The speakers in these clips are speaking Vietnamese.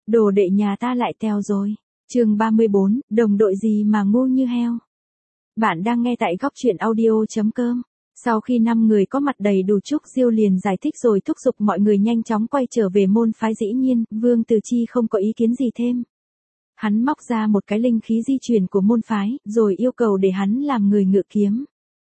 Đồ đệ nhà ta lại teo rồi. Chương 34, đồng đội gì mà ngu như heo. Bạn đang nghe tại góc truyện audio.com. Sau khi 5 người có mặt đầy đủ, Trúc Diêu liền giải thích rồi thúc giục mọi người nhanh chóng quay trở về môn phái. Dĩ nhiên, Vương Từ Chi không có ý kiến gì thêm. Hắn móc ra một cái linh khí di chuyển của môn phái, rồi yêu cầu để hắn làm người ngự kiếm.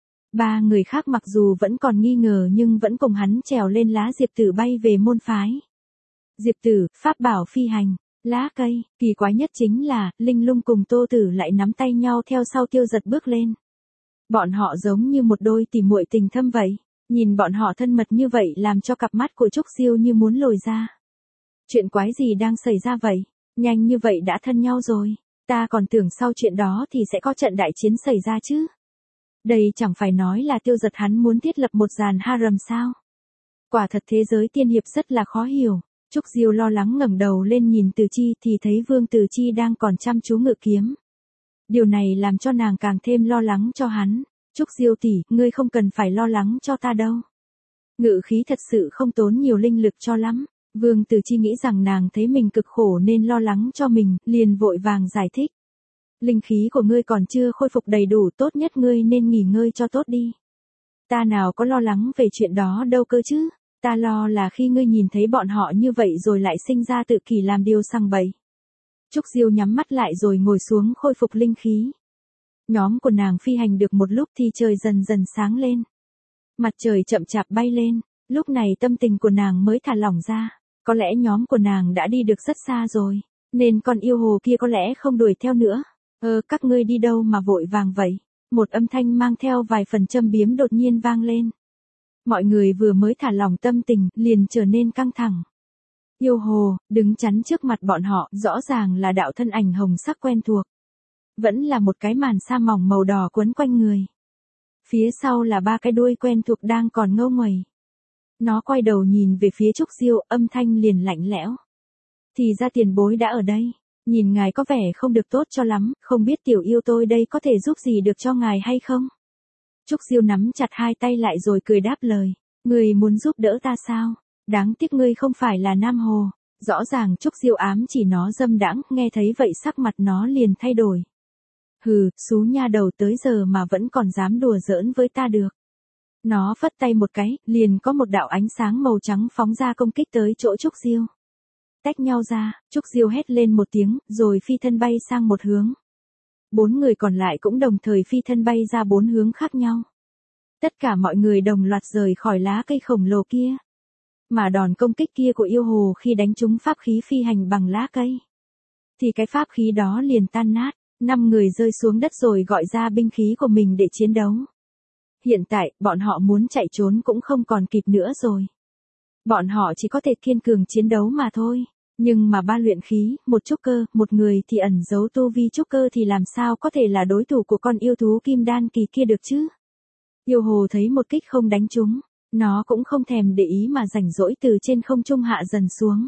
3 người khác mặc dù vẫn còn nghi ngờ nhưng vẫn cùng hắn trèo lên lá diệp tử bay về môn phái. Diệp tử, pháp bảo phi hành, lá cây, kỳ quái nhất chính là, Linh Lung cùng Tô Tử lại nắm tay nhau theo sau Tiêu Giật bước lên. Bọn họ giống như một đôi tỉ muội tình thâm vậy, nhìn bọn họ thân mật như vậy làm cho cặp mắt của Trúc Diêu như muốn lồi ra. Chuyện quái gì đang xảy ra vậy? Nhanh như vậy đã thân nhau rồi, ta còn tưởng sau chuyện đó thì sẽ có trận đại chiến xảy ra chứ. Đây chẳng phải nói là Tiêu Giật hắn muốn thiết lập một dàn harem sao? Quả thật thế giới tiên hiệp rất là khó hiểu. Trúc Diêu lo lắng ngẩng đầu lên nhìn Từ Chi thì thấy Vương Từ Chi đang còn chăm chú ngự kiếm. Điều này làm cho nàng càng thêm lo lắng cho hắn. Trúc Diêu tỷ, ngươi không cần phải lo lắng cho ta đâu. Ngự khí thật sự không tốn nhiều linh lực cho lắm. Vương Từ Chi nghĩ rằng nàng thấy mình cực khổ nên lo lắng cho mình, liền vội vàng giải thích. Linh khí của ngươi còn chưa khôi phục đầy đủ, tốt nhất ngươi nên nghỉ ngơi cho tốt đi. Ta nào có lo lắng về chuyện đó đâu cơ chứ. Ta lo là khi ngươi nhìn thấy bọn họ như vậy rồi lại sinh ra tự kỷ làm điều sằng bậy. Trúc Diêu nhắm mắt lại rồi ngồi xuống khôi phục linh khí. Nhóm của nàng phi hành được một lúc thì trời dần dần sáng lên. Mặt trời chậm chạp bay lên, lúc này tâm tình của nàng mới thả lỏng ra. Có lẽ nhóm của nàng đã đi được rất xa rồi, nên con yêu hồ kia có lẽ không đuổi theo nữa. Các ngươi đi đâu mà vội vàng vậy? Một âm thanh mang theo vài phần châm biếm đột nhiên vang lên. Mọi người vừa mới thả lỏng tâm tình, liền trở nên căng thẳng. Yêu hồ, đứng chắn trước mặt bọn họ, rõ ràng là đạo thân ảnh hồng sắc quen thuộc. Vẫn là một cái màn sa mỏng màu đỏ quấn quanh người. Phía sau là 3 cái đuôi quen thuộc đang còn ngâu nguẩy. Nó quay đầu nhìn về phía Trúc Diêu, âm thanh liền lạnh lẽo. Thì ra tiền bối đã ở đây. Nhìn ngài có vẻ không được tốt cho lắm, không biết tiểu yêu tôi đây có thể giúp gì được cho ngài hay không? Trúc Diêu nắm chặt hai tay lại rồi cười đáp lời. Ngươi muốn giúp đỡ ta sao? Đáng tiếc ngươi không phải là Nam Hồ. Rõ ràng Trúc Diêu ám chỉ nó dâm đãng, nghe thấy vậy sắc mặt nó liền thay đổi. Hừ, xú nha đầu, tới giờ mà vẫn còn dám đùa giỡn với ta được. Nó phất tay một cái, liền có một đạo ánh sáng màu trắng phóng ra công kích tới chỗ Trúc Diêu. Tách nhau ra, Trúc Diêu hét lên một tiếng, rồi phi thân bay sang một hướng. 4 người còn lại cũng đồng thời phi thân bay ra 4 hướng khác nhau. Tất cả mọi người đồng loạt rời khỏi lá cây khổng lồ kia. Mà đòn công kích kia của yêu hồ khi đánh trúng pháp khí phi hành bằng lá cây, thì cái pháp khí đó liền tan nát. 5 người rơi xuống đất rồi gọi ra binh khí của mình để chiến đấu. Hiện tại, bọn họ muốn chạy trốn cũng không còn kịp nữa rồi. Bọn họ chỉ có thể kiên cường chiến đấu mà thôi. Nhưng mà 3 luyện khí, 1 trúc cơ, 1 người thì ẩn giấu tu vi trúc cơ thì làm sao có thể là đối thủ của con yêu thú kim đan kỳ kia được chứ? Yêu hồ thấy một kích không đánh trúng, nó cũng không thèm để ý mà rảnh rỗi từ trên không trung hạ dần xuống.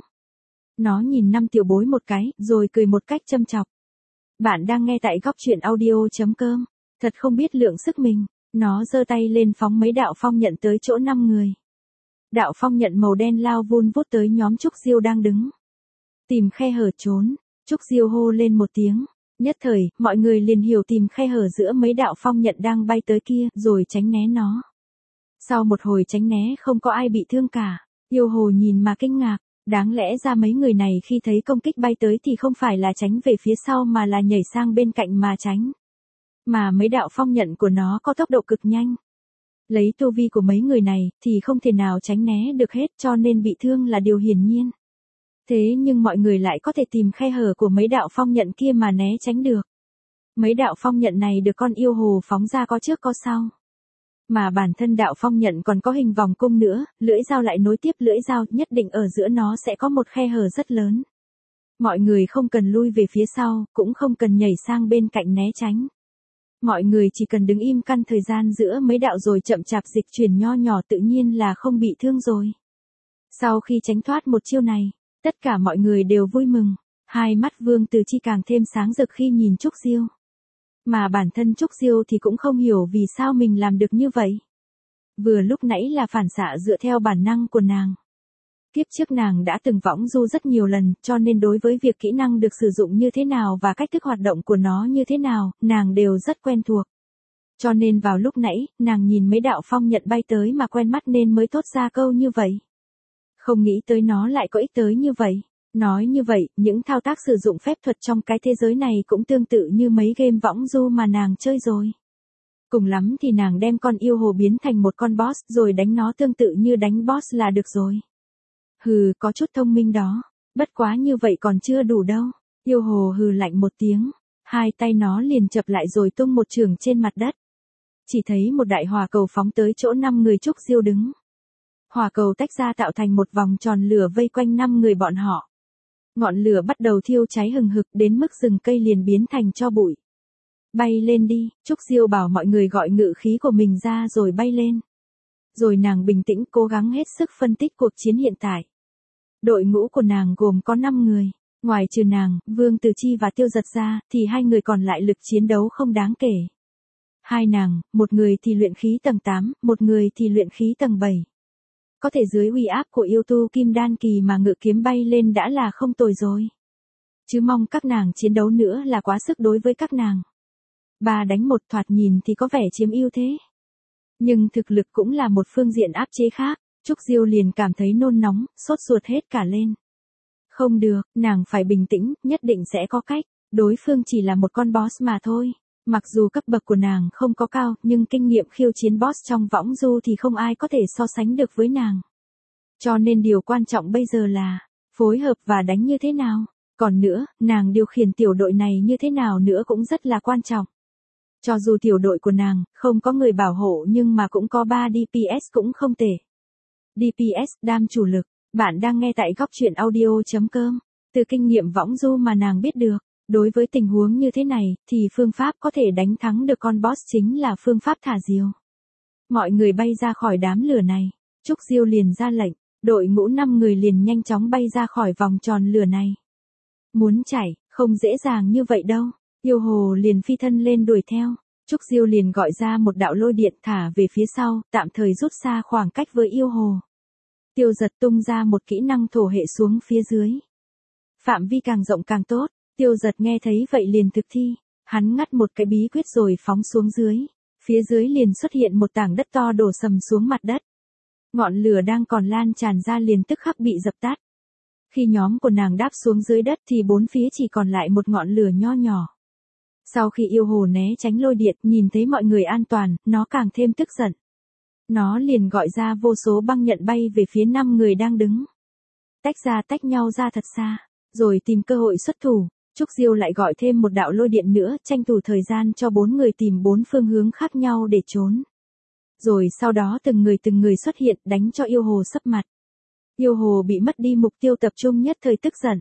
Nó nhìn 5 tiểu bối một cái, rồi cười một cách châm chọc. Bạn đang nghe tại góc truyện audio.com. Thật không biết lượng sức mình. Nó giơ tay lên phóng mấy đạo phong nhận tới chỗ 5 người. Đạo phong nhận màu đen lao vun vút tới nhóm Trúc Diêu đang đứng. Tìm khe hở trốn. Trúc Diêu hô lên một tiếng. Nhất thời, mọi người liền hiểu tìm khe hở giữa mấy đạo phong nhận đang bay tới kia, rồi tránh né nó. Sau một hồi tránh né không có ai bị thương cả. Yêu hồ nhìn mà kinh ngạc. Đáng lẽ ra mấy người này khi thấy công kích bay tới thì không phải là tránh về phía sau mà là nhảy sang bên cạnh mà tránh. Mà mấy đạo phong nhận của nó có tốc độ cực nhanh. Lấy tu vi của mấy người này thì không thể nào tránh né được hết, cho nên bị thương là điều hiển nhiên. Thế nhưng mọi người lại có thể tìm khe hở của mấy đạo phong nhận kia mà né tránh được. Mấy đạo phong nhận này được con yêu hồ phóng ra có trước có sau. Mà bản thân đạo phong nhận còn có hình vòng cung nữa, lưỡi dao lại nối tiếp lưỡi dao, nhất định ở giữa nó sẽ có một khe hở rất lớn. Mọi người không cần lui về phía sau, cũng không cần nhảy sang bên cạnh né tránh. Mọi người chỉ cần đứng im căn thời gian giữa mấy đạo rồi chậm chạp dịch chuyển nho nhỏ, tự nhiên là không bị thương rồi. Sau khi tránh thoát một chiêu này, tất cả mọi người đều vui mừng. Hai mắt Vương Từ Chi càng thêm sáng rực khi nhìn Trúc Diêu. Mà bản thân Trúc Diêu thì cũng không hiểu vì sao mình làm được như vậy. Vừa lúc nãy là phản xạ dựa theo bản năng của nàng. Kiếp trước nàng đã từng võng du rất nhiều lần, cho nên đối với việc kỹ năng được sử dụng như thế nào và cách thức hoạt động của nó như thế nào, nàng đều rất quen thuộc. Cho nên vào lúc nãy, nàng nhìn mấy đạo phong nhận bay tới mà quen mắt nên mới thốt ra câu như vậy. Không nghĩ tới nó lại có ích tới như vậy. Nói như vậy, những thao tác sử dụng phép thuật trong cái thế giới này cũng tương tự như mấy game võng du mà nàng chơi rồi. Cùng lắm thì nàng đem con yêu hồ biến thành một con boss rồi đánh nó tương tự như đánh boss là được rồi. Hừ, có chút thông minh đó. Bất quá như vậy còn chưa đủ đâu. Yêu hồ hừ lạnh một tiếng. Hai tay nó liền chập lại rồi tung một chưởng trên mặt đất. Chỉ thấy một đại hỏa cầu phóng tới chỗ 5 người Trúc Diêu đứng. Hỏa cầu tách ra tạo thành một vòng tròn lửa vây quanh 5 người bọn họ. Ngọn lửa bắt đầu thiêu cháy hừng hực đến mức rừng cây liền biến thành tro bụi. Bay lên đi, Trúc Diêu bảo mọi người gọi ngự khí của mình ra rồi bay lên. Rồi nàng bình tĩnh cố gắng hết sức phân tích cuộc chiến hiện tại. Đội ngũ của nàng gồm có 5 người. Ngoài trừ nàng, Vương Từ Chi và Tiêu Giật ra, thì 2 người còn lại lực chiến đấu không đáng kể. Hai nàng, một người thì luyện khí tầng 8, một người thì luyện khí tầng 7. Có thể dưới uy áp của yêu tu kim đan kỳ mà ngự kiếm bay lên đã là không tồi rồi. Chứ mong các nàng chiến đấu nữa là quá sức đối với các nàng. 3 đánh 1 thoạt nhìn thì có vẻ chiếm ưu thế. Nhưng thực lực cũng là một phương diện áp chế khác. Trúc Diêu liền cảm thấy nôn nóng, sốt ruột hết cả lên. Không được, nàng phải bình tĩnh, nhất định sẽ có cách. Đối phương chỉ là một con boss mà thôi. Mặc dù cấp bậc của nàng không có cao, nhưng kinh nghiệm khiêu chiến boss trong võng du thì không ai có thể so sánh được với nàng. Cho nên điều quan trọng bây giờ là phối hợp và đánh như thế nào. Còn nữa, nàng điều khiển tiểu đội này như thế nào nữa cũng rất là quan trọng. Cho dù tiểu đội của nàng không có người bảo hộ nhưng mà cũng có 3 DPS cũng không tệ. DPS, đam chủ lực. Bạn đang nghe tại góc truyện audio.com. Từ kinh nghiệm võng du mà nàng biết được. Đối với tình huống như thế này, thì phương pháp có thể đánh thắng được con boss chính là phương pháp thả diều. Mọi người bay ra khỏi đám lửa này. Trúc Diêu liền ra lệnh, đội ngũ 5 người liền nhanh chóng bay ra khỏi vòng tròn lửa này. Muốn chạy, không dễ dàng như vậy đâu. Yêu hồ liền phi thân lên đuổi theo. Trúc Diêu liền gọi ra một đạo lôi điện thả về phía sau, tạm thời rút xa khoảng cách với yêu hồ. Tiêu Giật tung ra một kỹ năng thổ hệ xuống phía dưới. Phạm vi càng rộng càng tốt. Tiêu Giật nghe thấy vậy liền thực thi. Hắn ngắt một cái bí quyết rồi phóng xuống dưới. Phía dưới liền xuất hiện một tảng đất to đổ sầm xuống mặt đất. Ngọn lửa đang còn lan tràn ra liền tức khắc bị dập tắt. Khi nhóm của nàng đáp xuống dưới đất thì bốn phía chỉ còn lại một ngọn lửa nho nhỏ. Sau khi yêu hồ né tránh lôi điện nhìn thấy mọi người an toàn, nó càng thêm tức giận. Nó liền gọi ra vô số băng nhận bay về phía 5 người đang đứng. Tách nhau ra thật xa, rồi tìm cơ hội xuất thủ. Trúc Diêu lại gọi thêm một đạo lôi điện nữa, tranh thủ thời gian cho 4 người tìm 4 phương hướng khác nhau để trốn. Rồi sau đó từng người xuất hiện đánh cho yêu hồ sấp mặt. Yêu hồ bị mất đi mục tiêu tập trung nhất thời tức giận.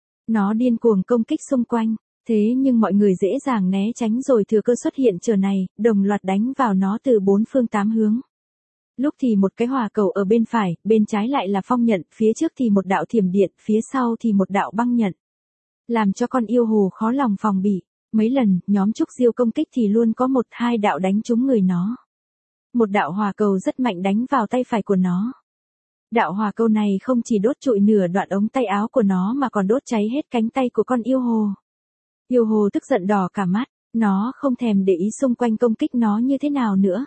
Nó điên cuồng công kích xung quanh, thế nhưng mọi người dễ dàng né tránh rồi thừa cơ xuất hiện trở này, đồng loạt đánh vào nó từ 4 phương 8 hướng. Lúc thì một cái hỏa cầu ở bên phải, bên trái lại là phong nhận, phía trước thì một đạo thiểm điện, phía sau thì một đạo băng nhận. Làm cho con yêu hồ khó lòng phòng bị. Mấy lần, nhóm Trúc Diêu công kích thì luôn có 1-2 đạo đánh trúng người nó. Một đạo hỏa cầu rất mạnh đánh vào tay phải của nó. Đạo hỏa cầu này không chỉ đốt trụi nửa đoạn ống tay áo của nó mà còn đốt cháy hết cánh tay của con yêu hồ. Yêu hồ tức giận đỏ cả mắt, nó không thèm để ý xung quanh công kích nó như thế nào nữa.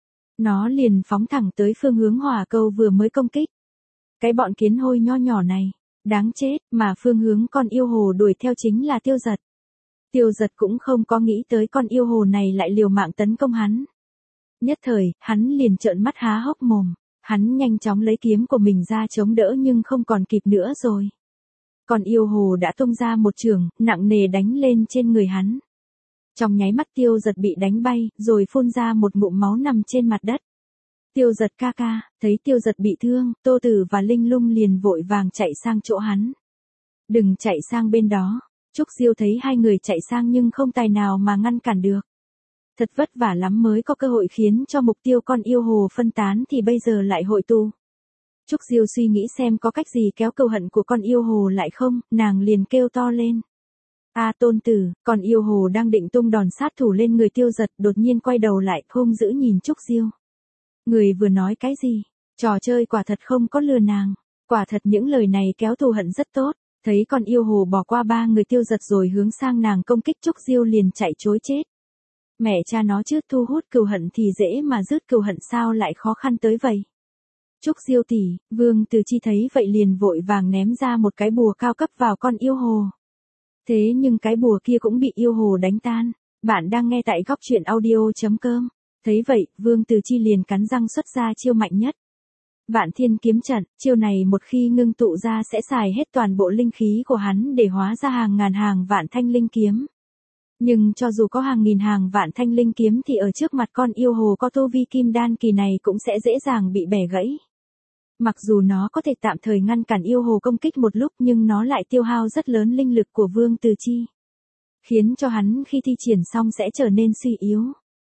Nó liền phóng thẳng tới phương hướng hỏa cầu vừa mới công kích. Cái bọn kiến hôi nho nhỏ này, đáng chết, mà phương hướng con yêu hồ đuổi theo chính là Tiêu Giật. Tiêu Giật cũng không có nghĩ tới con yêu hồ này lại liều mạng tấn công hắn. Nhất thời, hắn liền trợn mắt há hốc mồm. Hắn nhanh chóng lấy kiếm của mình ra chống đỡ nhưng không còn kịp nữa rồi. Còn yêu hồ đã tung ra một chưởng, nặng nề đánh lên trên người hắn. Trong nháy mắt Tiêu Giật bị đánh bay, rồi phun ra một ngụm máu nằm trên mặt đất. Tiêu Giật ca ca, thấy Tiêu Giật bị thương, Tô Tử và Linh Lung liền vội vàng chạy sang chỗ hắn. Đừng chạy sang bên đó. Trúc Diêu thấy hai người chạy sang nhưng không tài nào mà ngăn cản được. Thật vất vả lắm mới có cơ hội khiến cho mục tiêu con yêu hồ phân tán thì bây giờ lại hội tụ. Trúc Diêu suy nghĩ xem có cách gì kéo cừu hận của con yêu hồ lại không, nàng liền kêu to lên. A Tôn Tử, con yêu hồ đang định tung đòn sát thủ lên người Tiêu Giật, đột nhiên quay đầu lại, hung dữ nhìn Trúc Diêu. Người vừa nói cái gì? Trò chơi quả thật không có lừa nàng. Quả thật những lời này kéo thù hận rất tốt, thấy con yêu hồ bỏ qua 3 người Tiêu Dật rồi hướng sang nàng công kích Trúc Diêu liền chạy trối chết. Mẹ cha nó chứ thu hút cừu hận thì dễ mà dứt cừu hận sao lại khó khăn tới vậy. Trúc Diêu tỷ, Vương Từ Chi thấy vậy liền vội vàng ném ra một cái bùa cao cấp vào con yêu hồ. Thế nhưng cái bùa kia cũng bị yêu hồ đánh tan. Bạn đang nghe tại góc truyện audio.com. Thấy vậy, Vương Từ Chi liền cắn răng xuất ra chiêu mạnh nhất. Vạn Thiên Kiếm Trận, chiêu này một khi ngưng tụ ra sẽ xài hết toàn bộ linh khí của hắn để hóa ra hàng ngàn hàng vạn thanh linh kiếm. Nhưng cho dù có hàng nghìn hàng vạn thanh linh kiếm thì ở trước mặt con yêu hồ có tu vi kim đan kỳ này cũng sẽ dễ dàng bị bẻ gãy. Mặc dù nó có thể tạm thời ngăn cản yêu hồ công kích một lúc nhưng nó lại tiêu hao rất lớn linh lực của Vương Từ Chi. Khiến cho hắn khi thi triển xong sẽ trở nên suy yếu.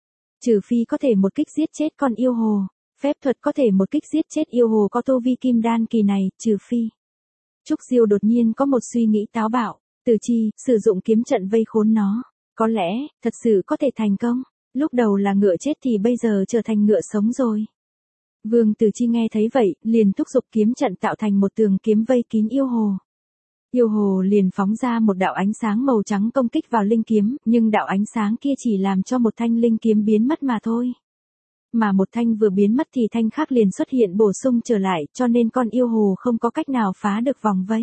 Trừ phi có thể một kích giết chết con yêu hồ. Phép thuật có thể một kích giết chết yêu hồ có tu vi kim đan kỳ này, trừ phi. Trúc Diêu đột nhiên có một suy nghĩ táo bạo. Từ Chi, sử dụng kiếm trận vây khốn nó. Có lẽ, thật sự có thể thành công. Lúc đầu là ngựa chết thì bây giờ trở thành ngựa sống rồi. Vương Từ Chi nghe thấy vậy, liền thúc giục kiếm trận tạo thành một tường kiếm vây kín yêu hồ. Yêu hồ liền phóng ra một đạo ánh sáng màu trắng công kích vào linh kiếm, nhưng đạo ánh sáng kia chỉ làm cho một thanh linh kiếm biến mất mà thôi. Mà một thanh vừa biến mất thì thanh khác liền xuất hiện bổ sung trở lại, cho nên con yêu hồ không có cách nào phá được vòng vây.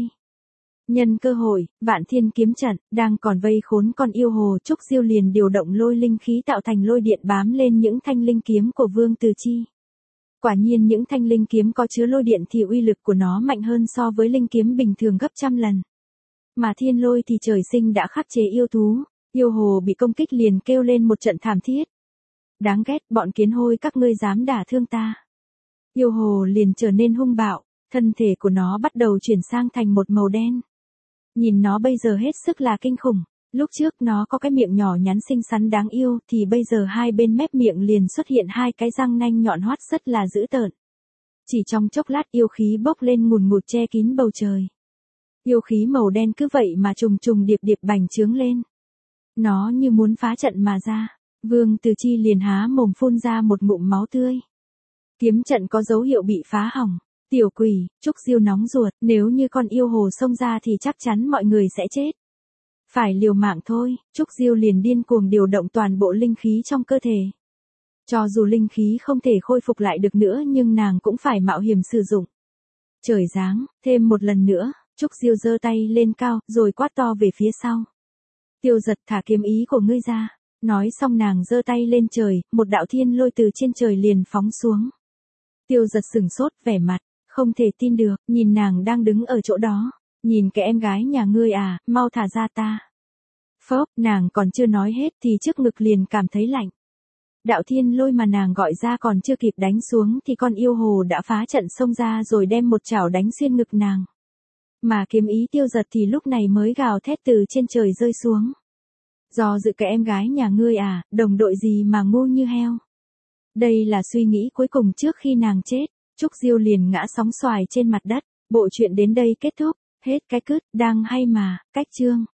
Nhân cơ hội, Vạn Thiên Kiếm Trận đang còn vây khốn con yêu hồ, Trúc Diêu liền điều động lôi linh khí tạo thành lôi điện bám lên những thanh linh kiếm của Vương Từ Chi. Quả nhiên những thanh linh kiếm có chứa lôi điện thì uy lực của nó mạnh hơn so với linh kiếm bình thường gấp trăm lần. Mà thiên lôi thì trời sinh đã khắc chế yêu thú, yêu hồ bị công kích liền kêu lên một trận thảm thiết. Đáng ghét, bọn kiến hôi các ngươi dám đả thương ta. Yêu hồ liền trở nên hung bạo, thân thể của nó bắt đầu chuyển sang thành một màu đen. Nhìn nó bây giờ hết sức là kinh khủng, lúc trước nó có cái miệng nhỏ nhắn xinh xắn đáng yêu thì bây giờ hai bên mép miệng liền xuất hiện hai cái răng nanh nhọn hoắt rất là dữ tợn. Chỉ trong chốc lát yêu khí bốc lên ngùn ngụt che kín bầu trời. Yêu khí màu đen cứ vậy mà trùng trùng điệp điệp bành trướng lên. Nó như muốn phá trận mà ra. Vương Từ Chi liền há mồm phun ra một ngụm máu tươi. Kiếm trận có dấu hiệu bị phá hỏng. Tiểu quỷ, Trúc Diêu nóng ruột, nếu như con yêu hồ xông ra thì chắc chắn mọi người sẽ chết. Phải liều mạng thôi, Trúc Diêu liền điên cuồng điều động toàn bộ linh khí trong cơ thể. Cho dù linh khí không thể khôi phục lại được nữa nhưng nàng cũng phải mạo hiểm sử dụng. Trời giáng, thêm một lần nữa, Trúc Diêu giơ tay lên cao rồi quát to về phía sau. Tiêu Dật, thả kiếm ý của ngươi ra. Nói xong nàng giơ tay lên trời, một đạo thiên lôi từ trên trời liền phóng xuống. Tiêu Dật sửng sốt, vẻ mặt không thể tin được, nhìn nàng đang đứng ở chỗ đó. Nhìn cái em gái nhà ngươi à, mau thả ra ta. Phốc, nàng còn chưa nói hết thì trước ngực liền cảm thấy lạnh. Đạo thiên lôi mà nàng gọi ra còn chưa kịp đánh xuống thì con yêu hồ đã phá trận xông ra rồi đem một chảo đánh xuyên ngực nàng. Mà kiếm ý Tiêu Dật thì lúc này mới gào thét từ trên trời rơi xuống. Do dự cái em gái nhà ngươi à, đồng đội gì mà ngu như heo. Đây là suy nghĩ cuối cùng trước khi nàng chết. Trúc Diêu liền ngã sóng xoài trên mặt đất. Bộ truyện đến đây kết thúc. Hết cái cứt, đang hay mà, cách chương.